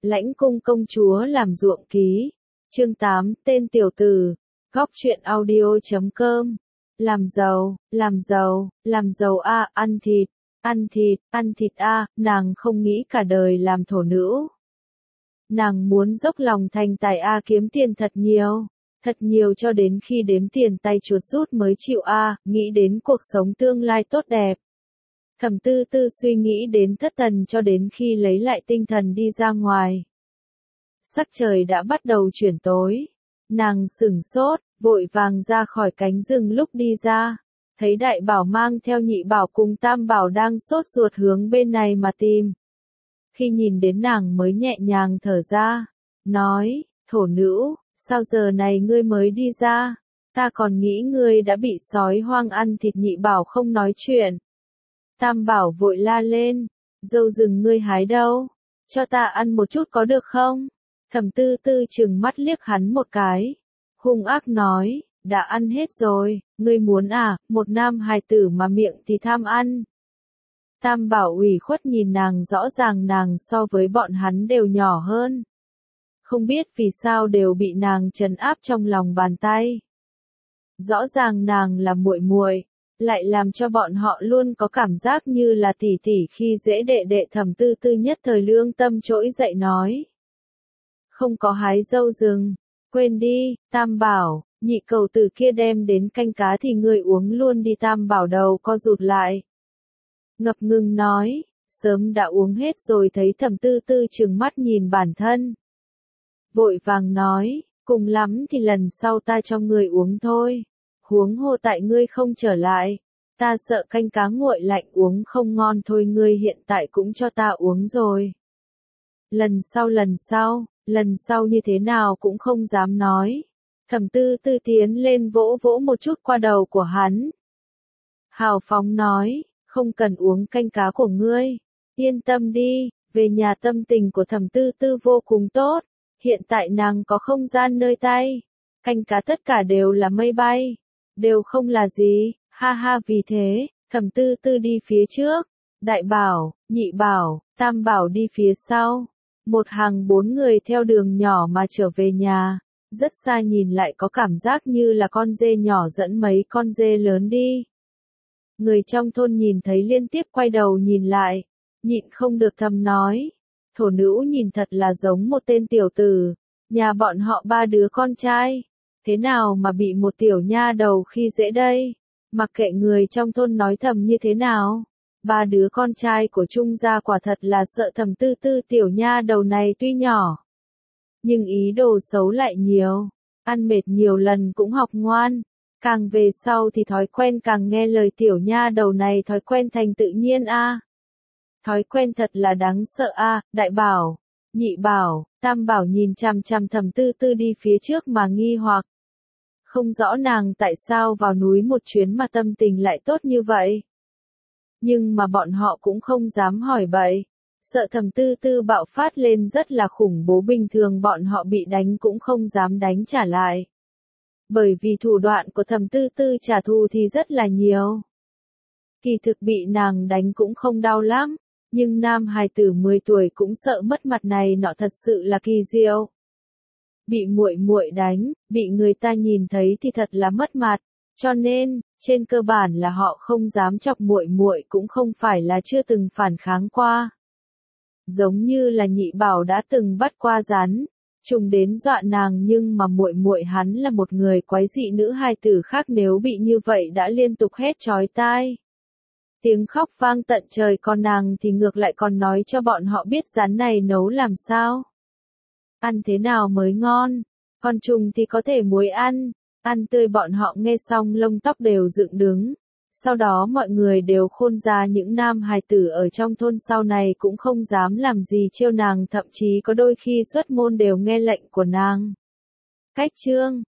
Lãnh cung công chúa làm ruộng ký. Chương 8, tên tiểu tử. Góc truyện audio.com. Làm giàu a, ăn thịt a, nàng không nghĩ cả đời làm thổ nữ. Nàng muốn dốc lòng thành tài a, kiếm tiền thật nhiều cho đến khi đếm tiền tay chuột rút mới chịu a, nghĩ đến cuộc sống tương lai tốt đẹp. Thẩm Tư Tư suy nghĩ đến thất thần cho đến khi lấy lại tinh thần đi ra ngoài. Sắc trời đã bắt đầu chuyển tối. Nàng sửng sốt, vội vàng ra khỏi cánh rừng, lúc đi ra, thấy Đại Bảo mang theo Nhị Bảo cùng Tam Bảo đang sốt ruột hướng bên này mà tìm. Khi nhìn đến nàng mới nhẹ nhàng thở ra, nói, thổ nữ, sao giờ này ngươi mới đi ra? Ta còn nghĩ ngươi đã bị sói hoang ăn thịt. Nhị Bảo không nói chuyện. Tam Bảo vội la lên, dâu rừng ngươi hái đâu? Cho ta ăn một chút có được không? Thẩm Tư Tư trừng mắt liếc hắn một cái, hung ác nói, đã ăn hết rồi, ngươi muốn à? Một nam hài tử mà miệng thì tham ăn. Tam Bảo ủy khuất nhìn nàng, rõ ràng nàng so với bọn hắn đều nhỏ hơn. Không biết vì sao đều bị nàng trấn áp trong lòng bàn tay. Rõ ràng nàng là muội muội, lại làm cho bọn họ luôn có cảm giác như là tỷ tỷ khi dễ đệ đệ. Thẩm Tư Tư nhất thời lương tâm trỗi dậy nói. Không có hái dâu rừng, quên đi. Tam Bảo, nhị cầu tử kia đem đến canh cá thì ngươi uống luôn đi. Tam Bảo đầu co rụt lại, ngập ngừng nói, sớm đã uống hết rồi. Thấy Thẩm Tư Tư trừng mắt nhìn bản thân, vội vàng nói, cùng lắm thì lần sau ta cho ngươi uống thôi. Huống hồ tại ngươi không trở lại, ta sợ canh cá nguội lạnh uống không ngon thôi. Ngươi hiện tại cũng cho ta uống rồi. Lần sau như thế nào cũng không dám nói. Thẩm Tư Tư tiến lên vỗ vỗ một chút qua đầu của hắn, hào phóng nói, không cần uống canh cá của ngươi, yên tâm đi. Về nhà tâm tình của Thẩm Tư Tư vô cùng tốt, hiện tại nàng có không gian nơi tay, canh cá tất cả đều là mây bay, đều không là gì, ha ha. Vì thế, Thẩm Tư Tư đi phía trước, Đại Bảo, Nhị Bảo, Tam Bảo đi phía sau. Một hàng 4 người theo đường nhỏ mà trở về nhà, rất xa nhìn lại có cảm giác như là con dê nhỏ dẫn mấy con dê lớn đi. Người trong thôn nhìn thấy liên tiếp quay đầu nhìn lại, nhịn không được thầm nói, thổ nữ nhìn thật là giống một tên tiểu tử. Nhà bọn họ 3 đứa con trai, thế nào mà bị một tiểu nha đầu khi dễ đây? Mặc kệ người trong thôn nói thầm như thế nào, 3 đứa con trai của Trung gia quả thật là sợ Thẩm Tư Tư tiểu nha đầu này tuy nhỏ, nhưng ý đồ xấu lại nhiều, ăn mệt nhiều lần cũng học ngoan, càng về sau thì thói quen càng nghe lời. Tiểu nha đầu này thói quen thành tự nhiên a. Thói quen thật là đáng sợ a. Đại Bảo, Nhị Bảo, Tam Bảo nhìn chằm chằm Thẩm Tư Tư đi phía trước mà nghi hoặc. Không rõ nàng tại sao vào núi một chuyến mà tâm tình lại tốt như vậy. Nhưng mà bọn họ cũng không dám hỏi bậy, sợ Thẩm Tư Tư bạo phát lên rất là khủng bố. Bình thường bọn họ bị đánh cũng không dám đánh trả lại. Bởi vì thủ đoạn của Thẩm Tư Tư trả thù thì rất là nhiều. Kỳ thực bị nàng đánh cũng không đau lắm, nhưng nam hài tử 10 tuổi cũng sợ mất mặt này nọ, thật sự là kỳ diệu. Bị muội muội đánh, bị người ta nhìn thấy thì thật là mất mặt, cho nên trên cơ bản là họ không dám chọc muội muội, cũng không phải là chưa từng phản kháng qua. Giống như là Nhị Bảo đã từng bắt qua rắn, trùng đến dọa nàng, nhưng mà muội muội hắn là một người quái dị, nữ hài tử khác nếu bị như vậy đã liên tục hét chói tai. Tiếng khóc vang tận trời, còn nàng thì ngược lại còn nói cho bọn họ biết rắn này nấu làm sao, ăn thế nào mới ngon, còn trùng thì có thể muối ăn tươi. Bọn họ nghe xong lông tóc đều dựng đứng. Sau đó mọi người đều khôn ra, những nam hài tử ở trong thôn sau này cũng không dám làm gì trêu nàng, thậm chí có đôi khi xuất môn đều nghe lệnh của nàng. Cách chương